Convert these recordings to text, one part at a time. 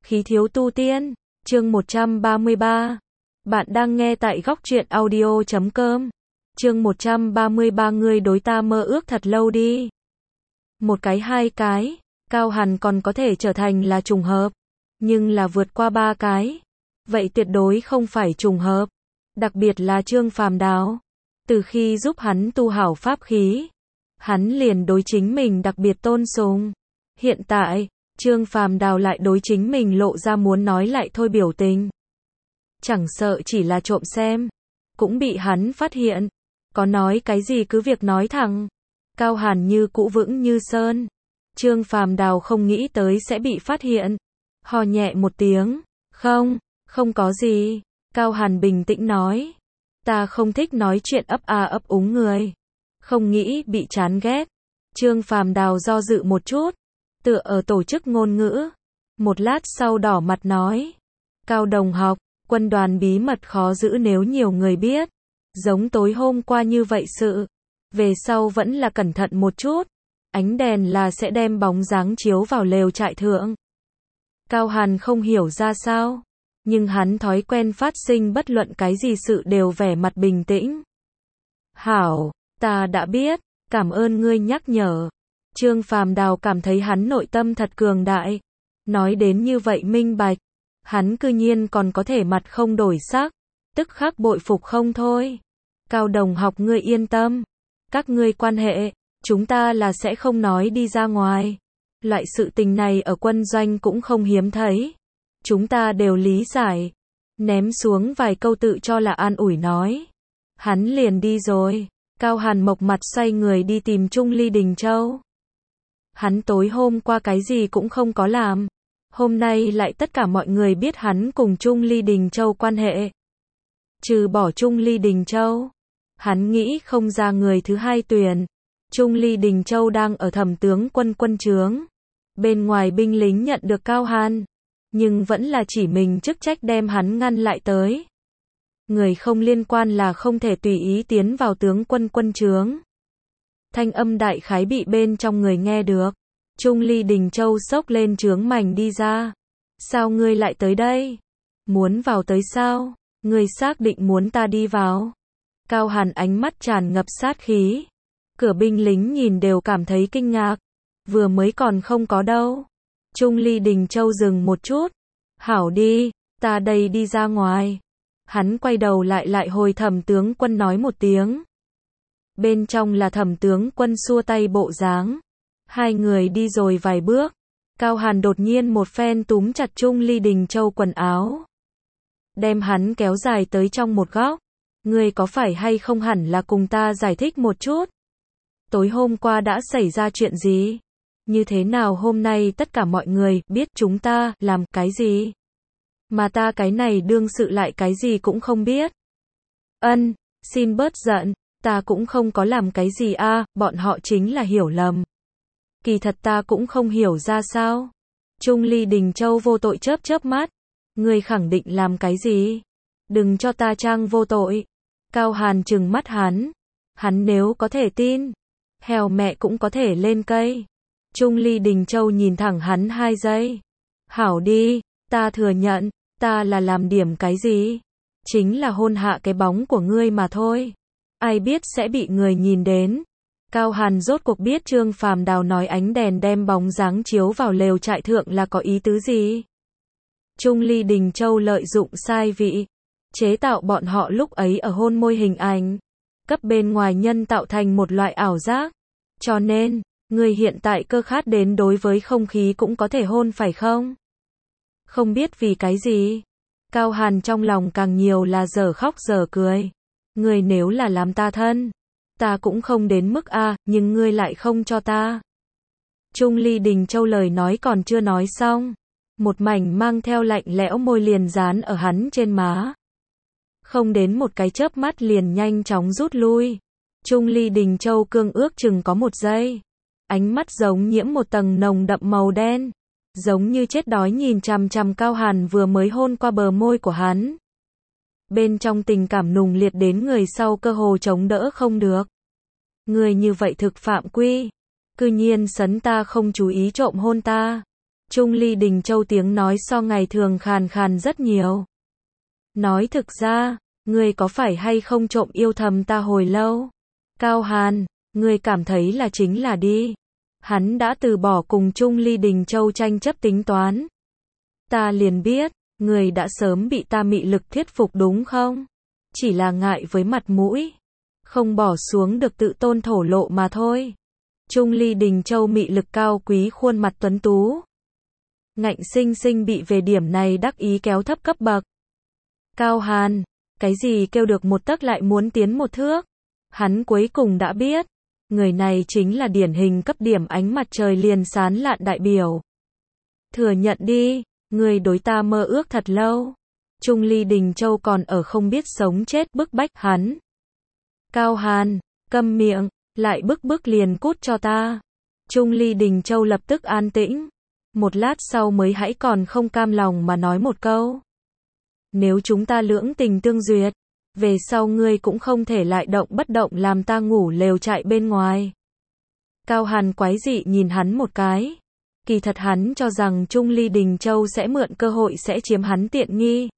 Khí thiếu tu tiên, chương 133. Bạn đang nghe tại góc truyện audio.com. Chương 133 ngươi đối ta mơ ước thật lâu đi. Một cái hai cái, Cao Hàn còn có thể trở thành là trùng hợp, nhưng là vượt qua ba cái, vậy tuyệt đối không phải trùng hợp. Đặc biệt là Trương Phàm Đào, từ khi giúp hắn tu hảo pháp khí, hắn liền đối chính mình đặc biệt tôn sùng. Hiện tại, Trương Phàm Đào lại đối chính mình lộ ra muốn nói lại thôi biểu tình. Chẳng sợ chỉ là trộm xem, cũng bị hắn phát hiện. Có nói cái gì cứ việc nói thẳng. Cao Hàn như cũ vững như sơn. Trương Phàm Đào không nghĩ tới sẽ bị phát hiện. Hò nhẹ một tiếng, không có gì. Cao Hàn bình tĩnh nói, ta không thích nói chuyện ấp a ấp úng người, không nghĩ bị chán ghét. Trương Phàm Đào do dự một chút, tựa ở tổ chức ngôn ngữ. Một lát sau đỏ mặt nói, Cao đồng học, quân đoàn bí mật khó giữ nếu nhiều người biết. Giống tối hôm qua như vậy sự, về sau vẫn là cẩn thận một chút. Ánh đèn là sẽ đem bóng dáng chiếu vào lều trại thượng. Cao Hàn không hiểu ra sao, nhưng hắn thói quen phát sinh bất luận cái gì sự đều vẻ mặt bình tĩnh. Hảo, ta đã biết, cảm ơn ngươi nhắc nhở. Trương Phàm Đào cảm thấy hắn nội tâm thật cường đại. Nói đến như vậy minh bạch, hắn cư nhiên còn có thể mặt không đổi sắc, tức khắc bội phục không thôi. Cao đồng học ngươi yên tâm, các ngươi quan hệ, chúng ta là sẽ không nói đi ra ngoài. Loại sự tình này ở quân doanh cũng không hiếm thấy. Chúng ta đều lý giải. Ném xuống vài câu tự cho là an ủi nói. Hắn liền đi rồi. Cao Hàn mộc mặt xoay người đi tìm Trung Ly Đình Châu. Hắn tối hôm qua cái gì cũng không có làm. Hôm nay lại tất cả mọi người biết hắn cùng Trung Ly Đình Châu quan hệ. Trừ bỏ Trung Ly Đình Châu, hắn nghĩ không ra người thứ hai tuyển. Trung Ly Đình Châu đang ở Thẩm tướng quân quân trướng. Bên ngoài binh lính nhận được Cao Hàn, nhưng vẫn là chỉ mình chức trách đem hắn ngăn lại tới. Người không liên quan là không thể tùy ý tiến vào tướng quân quân trướng. Thanh âm đại khái bị bên trong người nghe được. Trung Ly Đình Châu xốc lên trướng mảnh đi ra. Sao ngươi lại tới đây? Muốn vào tới sao? Ngươi xác định muốn ta đi vào? Cao Hàn ánh mắt tràn ngập sát khí. Cửa binh lính nhìn đều cảm thấy kinh ngạc. Vừa mới còn không có đâu. Trung Ly Đình Châu dừng một chút. Hảo đi, ta đây đi ra ngoài. Hắn quay đầu lại hồi Thẩm tướng quân nói một tiếng. Bên trong là Thẩm tướng quân xua tay bộ dáng. Hai người đi rồi vài bước. Cao Hàn đột nhiên một phen túm chặt Trung Ly Đình Châu quần áo. Đem hắn kéo dài tới trong một góc. Ngươi có phải hay không hẳn là cùng ta giải thích một chút. Tối hôm qua đã xảy ra chuyện gì? Như thế nào hôm nay tất cả mọi người biết chúng ta làm cái gì? Mà ta cái này đương sự lại cái gì cũng không biết. Xin bớt giận, ta cũng không có làm cái gì bọn họ chính là hiểu lầm. Kỳ thật ta cũng không hiểu ra sao. Trung Ly Đình Châu vô tội chớp mắt. Ngươi khẳng định làm cái gì? Đừng cho ta trang vô tội. Cao Hàn trừng mắt hắn. Hắn nếu có thể tin, hèo mẹ cũng có thể lên cây. Trung Ly Đình Châu nhìn thẳng hắn 2 giây. Hảo đi, ta thừa nhận, ta là làm điểm cái gì? Chính là hôn hạ cái bóng của ngươi mà thôi. Ai biết sẽ bị người nhìn đến. Cao Hàn rốt cuộc biết Trương Phàm Đào nói ánh đèn đem bóng dáng chiếu vào lều trại thượng là có ý tứ gì. Trung Ly Đình Châu lợi dụng sai vị, chế tạo bọn họ lúc ấy ở hôn môi hình ảnh, cấp bên ngoài nhân tạo thành một loại ảo giác. Cho nên, người hiện tại cơ khát đến đối với không khí cũng có thể hôn phải không? Không biết vì cái gì. Cao Hàn trong lòng càng nhiều là dở khóc dở cười. Người nếu là làm ta thân, ta cũng không đến mức nhưng ngươi lại không cho ta. Trung Ly Đình Châu lời nói còn chưa nói xong. Một mảnh mang theo lạnh lẽo môi liền dán ở hắn trên má. Không đến một cái chớp mắt liền nhanh chóng rút lui. Trung Ly Đình Châu cương ước chừng có 1 giây. Ánh mắt giống nhiễm một tầng nồng đậm màu đen. Giống như chết đói nhìn chằm chằm Cao Hàn vừa mới hôn qua bờ môi của hắn. Bên trong tình cảm nùng liệt đến người sau cơ hồ chống đỡ không được. Người như vậy thực phạm quy. Cư nhiên sấn ta không chú ý trộm hôn ta. Trung Ly Đình Châu tiếng nói so ngày thường khàn khàn rất nhiều. Nói thực ra, ngươi có phải hay không trộm yêu thầm ta hồi lâu? Cao Hàn, ngươi cảm thấy là chính là đi. Hắn đã từ bỏ cùng Trung Ly Đình Châu tranh chấp tính toán. Ta liền biết, ngươi đã sớm bị ta mị lực thuyết phục đúng không? Chỉ là ngại với mặt mũi, không bỏ xuống được tự tôn thổ lộ mà thôi. Trung Ly Đình Châu mị lực cao quý khuôn mặt tuấn tú. Ngạnh sinh sinh bị về điểm này đắc ý kéo thấp cấp bậc. Cao Hàn, cái gì kêu được một tấc lại muốn tiến một thước? Hắn cuối cùng đã biết, người này chính là điển hình cấp điểm ánh mặt trời liền sán lạn đại biểu. Thừa nhận đi, người đối ta mơ ước thật lâu. Trung Ly Đình Châu còn ở không biết sống chết bức bách hắn. Cao Hàn, câm miệng, lại bức liền cút cho ta. Trung Ly Đình Châu lập tức an tĩnh. Một lát sau mới hãy còn không cam lòng mà nói một câu. Nếu chúng ta lưỡng tình tương duyệt, về sau ngươi cũng không thể lại động bất động làm ta ngủ lều trại bên ngoài. Cao Hàn quái dị nhìn hắn một cái. Kỳ thật hắn cho rằng Trung Ly Đình Châu sẽ mượn cơ hội sẽ chiếm hắn tiện nghi.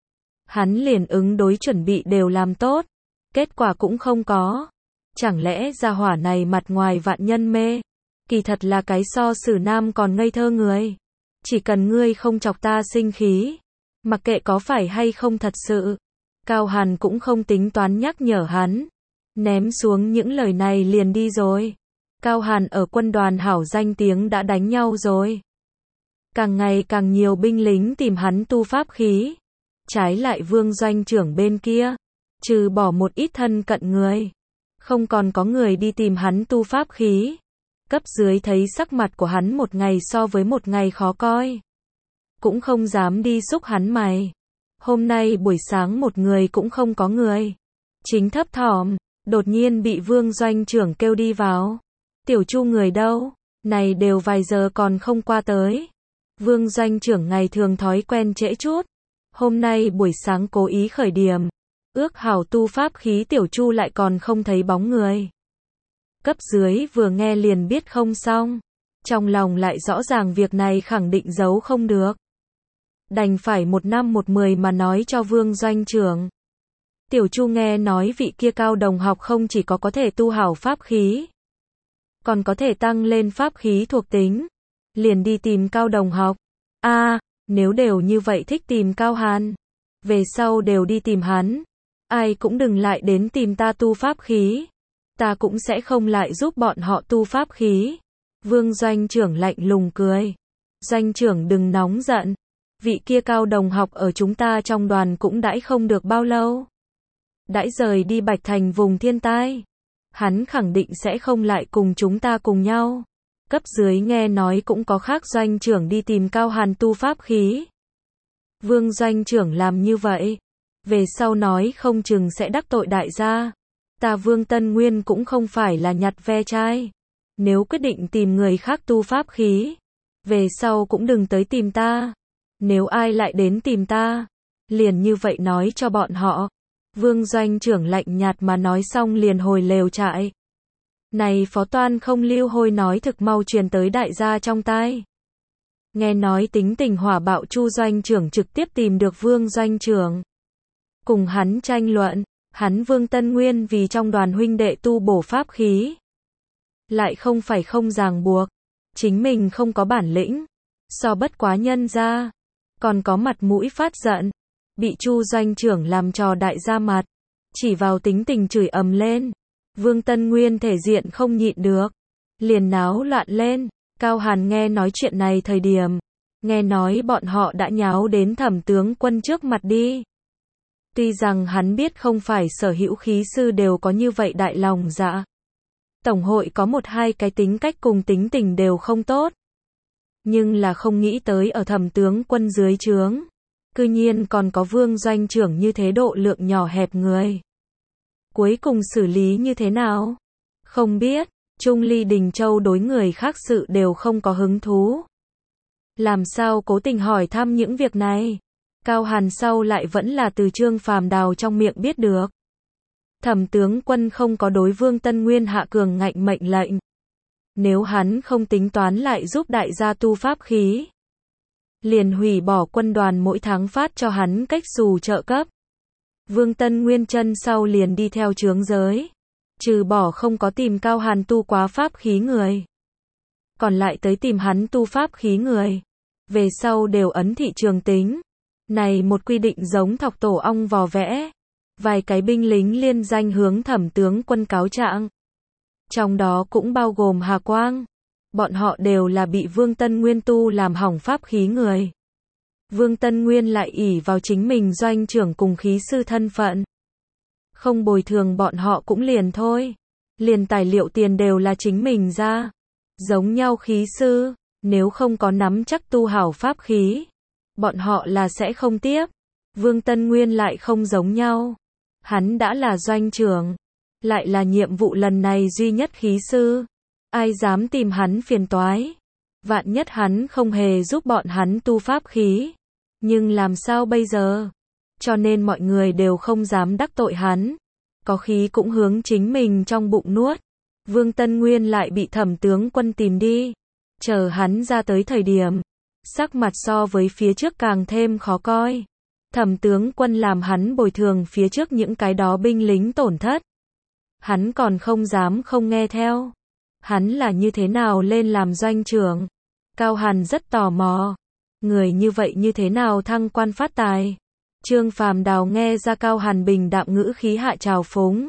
Hắn liền ứng đối chuẩn bị đều làm tốt. Kết quả cũng không có. Chẳng lẽ gia hỏa này mặt ngoài vạn nhân mê, kỳ thật là cái so xử nam còn ngây thơ người. Chỉ cần ngươi không chọc ta sinh khí, mặc kệ có phải hay không thật sự. Cao Hàn cũng không tính toán nhắc nhở hắn. Ném xuống những lời này liền đi rồi. Cao Hàn ở quân đoàn hảo danh tiếng đã đánh nhau rồi. Càng ngày càng nhiều binh lính tìm hắn tu pháp khí. Trái lại Vương doanh trưởng bên kia, trừ bỏ một ít thân cận người, không còn có người đi tìm hắn tu pháp khí. Cấp dưới thấy sắc mặt của hắn một ngày so với một ngày khó coi, cũng không dám đi xúc hắn mày. Hôm nay buổi sáng một người cũng không có người. Chính thấp thỏm, đột nhiên bị Vương doanh trưởng kêu đi vào. Tiểu Chu người đâu? Này đều vài giờ còn không qua tới. Vương doanh trưởng ngày thường thói quen trễ chút. Hôm nay buổi sáng cố ý khởi điểm. Ước hảo tu pháp khí Tiểu Chu lại còn không thấy bóng người. Cấp dưới vừa nghe liền biết không xong. Trong lòng lại rõ ràng việc này khẳng định giấu không được. Đành phải 1 năm 1 10 mà nói cho Vương doanh trưởng. Tiểu Chu nghe nói vị kia Cao đồng học không chỉ có thể tu hảo pháp khí, còn có thể tăng lên pháp khí thuộc tính. Liền đi tìm Cao đồng học. Nếu đều như vậy thích tìm Cao Hàn, về sau đều đi tìm hắn. Ai cũng đừng lại đến tìm ta tu pháp khí. Ta cũng sẽ không lại giúp bọn họ tu pháp khí. Vương doanh trưởng lạnh lùng cười. Doanh trưởng đừng nóng giận. Vị kia Cao đồng học ở chúng ta trong đoàn cũng đãi không được bao lâu. Đãi rời đi Bạch Thành vùng thiên tai. Hắn khẳng định sẽ không lại cùng chúng ta cùng nhau. Cấp dưới nghe nói cũng có khác doanh trưởng đi tìm Cao Hàn tu pháp khí. Vương doanh trưởng làm như vậy, về sau nói không chừng sẽ đắc tội đại gia. Ta Vương Tân Nguyên cũng không phải là nhặt ve chai. Nếu quyết định tìm người khác tu pháp khí, về sau cũng đừng tới tìm ta. Nếu ai lại đến tìm ta, liền như vậy nói cho bọn họ. Vương doanh trưởng lạnh nhạt mà nói xong liền hồi lều trại. Này phó toan không lưu hôi nói thực mau truyền tới đại gia trong tai. Nghe nói tính tình hỏa bạo Chu doanh trưởng trực tiếp tìm được Vương doanh trưởng. Cùng hắn tranh luận, hắn Vương Tân Nguyên vì trong đoàn huynh đệ tu bổ pháp khí. Lại không phải không ràng buộc, chính mình không có bản lĩnh, so bất quá nhân ra, còn có mặt mũi phát giận. Bị Chu doanh trưởng làm trò đại gia mặt, chỉ vào tính tình chửi ầm lên. Vương Tân Nguyên thể diện không nhịn được, liền náo loạn lên. Cao Hàn nghe nói chuyện này thời điểm, nghe nói bọn họ đã nháo đến Thẩm tướng quân trước mặt đi. Tuy rằng hắn biết không phải sở hữu khí sư đều có như vậy đại lòng dạ. Tổng hội có 1-2 cái tính cách cùng tính tình đều không tốt. Nhưng là không nghĩ tới ở Thẩm tướng quân dưới trướng, cư nhiên còn có Vương doanh trưởng như thế độ lượng nhỏ hẹp người. Cuối cùng xử lý như thế nào? Không biết. Trung Ly Đình Châu đối người khác sự đều không có hứng thú. Làm sao cố tình hỏi thăm những việc này? Cao Hàn sau lại vẫn là từ Trương Phàm Đào trong miệng biết được. Thẩm tướng quân không có đối Vương Tân Nguyên hạ cường ngạnh mệnh lệnh. Nếu hắn không tính toán lại giúp đại gia tu pháp khí, liền hủy bỏ quân đoàn mỗi tháng phát cho hắn cách xù trợ cấp. Vương Tân Nguyên chân sau liền đi theo chướng giới, trừ bỏ không có tìm Cao Hàn tu quá pháp khí người, còn lại tới tìm hắn tu pháp khí người, về sau đều ấn thị trường tính. Này một quy định giống thọc tổ ong vò vẽ. Vài cái binh lính liên danh hướng Thẩm tướng quân cáo trạng. Trong đó cũng bao gồm Hà Quang. Bọn họ đều là bị Vương Tân Nguyên tu làm hỏng pháp khí người. Vương Tân Nguyên lại ỷ vào chính mình doanh trưởng cùng khí sư thân phận. Không bồi thường bọn họ cũng liền thôi. Liền tài liệu tiền đều là chính mình ra. Giống nhau khí sư, nếu không có nắm chắc tu hảo pháp khí, bọn họ là sẽ không tiếp. Vương Tân Nguyên lại không giống nhau. Hắn đã là doanh trưởng, lại là nhiệm vụ lần này duy nhất khí sư. Ai dám tìm hắn phiền toái? Vạn nhất hắn không hề giúp bọn hắn tu pháp khí. Nhưng làm sao bây giờ? Cho nên mọi người đều không dám đắc tội hắn. Có khí cũng hướng chính mình trong bụng nuốt. Vương Tân Nguyên lại bị Thẩm tướng quân tìm đi. Chờ hắn ra tới thời điểm, sắc mặt so với phía trước càng thêm khó coi. Thẩm tướng quân làm hắn bồi thường phía trước những cái đó binh lính tổn thất. Hắn còn không dám không nghe theo. Hắn là như thế nào lên làm doanh trưởng? Cao Hàn rất tò mò. Người như vậy như thế nào thăng quan phát tài? Trương Phàm Đào nghe ra Cao Hàn bình đạm ngữ khí hạ trào phúng.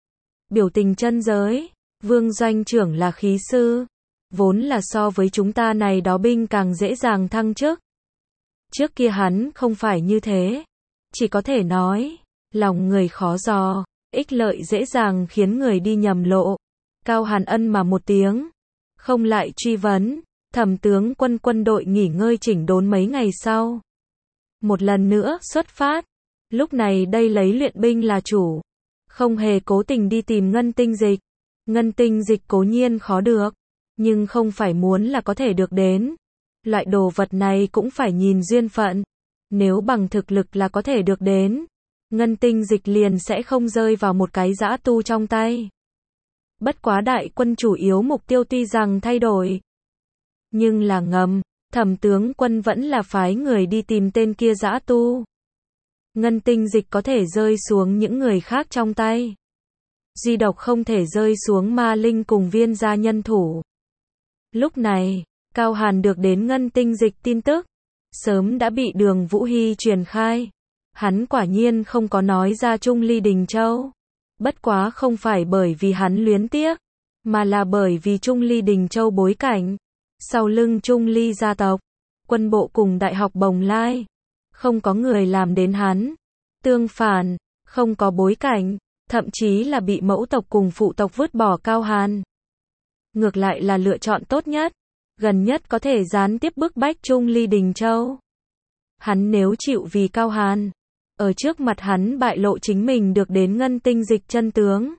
Biểu tình chân giới. Vương doanh trưởng là khí sư. Vốn là so với chúng ta này đó binh càng dễ dàng thăng chức. Trước kia hắn không phải như thế. Chỉ có thể nói, lòng người khó dò, ích lợi dễ dàng khiến người đi nhầm lộ. Cao Hàn ân mà một tiếng, không lại truy vấn. Thẩm tướng quân quân đội nghỉ ngơi chỉnh đốn mấy ngày sau. Một lần nữa xuất phát. Lúc này đây lấy luyện binh là chủ. Không hề cố tình đi tìm ngân tinh dịch. Ngân tinh dịch cố nhiên khó được. Nhưng không phải muốn là có thể được đến. Loại đồ vật này cũng phải nhìn duyên phận. Nếu bằng thực lực là có thể được đến, ngân tinh dịch liền sẽ không rơi vào một cái dã tu trong tay. Bất quá đại quân chủ yếu mục tiêu tuy rằng thay đổi, nhưng là ngầm, Thẩm tướng quân vẫn là phái người đi tìm tên kia dã tu. Ngân tinh dịch có thể rơi xuống những người khác trong tay. Duy độc không thể rơi xuống Ma Linh cùng Viên gia nhân thủ. Lúc này, Cao Hàn được đến ngân tinh dịch tin tức, sớm đã bị Đường Vũ Hy truyền khai. Hắn quả nhiên không có nói ra Trung Ly Đình Châu. Bất quá không phải bởi vì hắn luyến tiếc, mà là bởi vì Trung Ly Đình Châu bối cảnh. Sau lưng Trung Ly gia tộc, quân bộ cùng Đại học Bồng Lai, không có người làm đến hắn. Tương phản, không có bối cảnh, thậm chí là bị mẫu tộc cùng phụ tộc vứt bỏ Cao Hàn. Ngược lại là lựa chọn tốt nhất, gần nhất có thể gián tiếp bức bách Trung Ly Đình Châu. Hắn nếu chịu vì Cao Hàn, ở trước mặt hắn bại lộ chính mình được đến ngân tinh dịch chân tướng,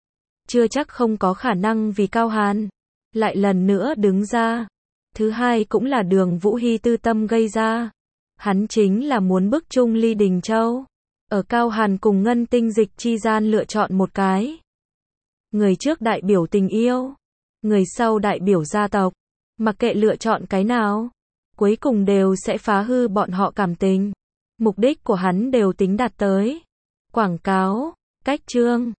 chưa chắc không có khả năng vì Cao Hàn lại lần nữa đứng ra. Thứ hai cũng là Đường Vũ Hy tư tâm gây ra. Hắn chính là muốn bức Trung Ly Đình Châu ở Cao Hàn cùng ngân tinh dịch chi gian lựa chọn một cái. Người trước đại biểu tình yêu, người sau đại biểu gia tộc. Mặc kệ lựa chọn cái nào, cuối cùng đều sẽ phá hư bọn họ cảm tình. Mục đích của hắn đều tính đạt tới. Quảng cáo, cách chương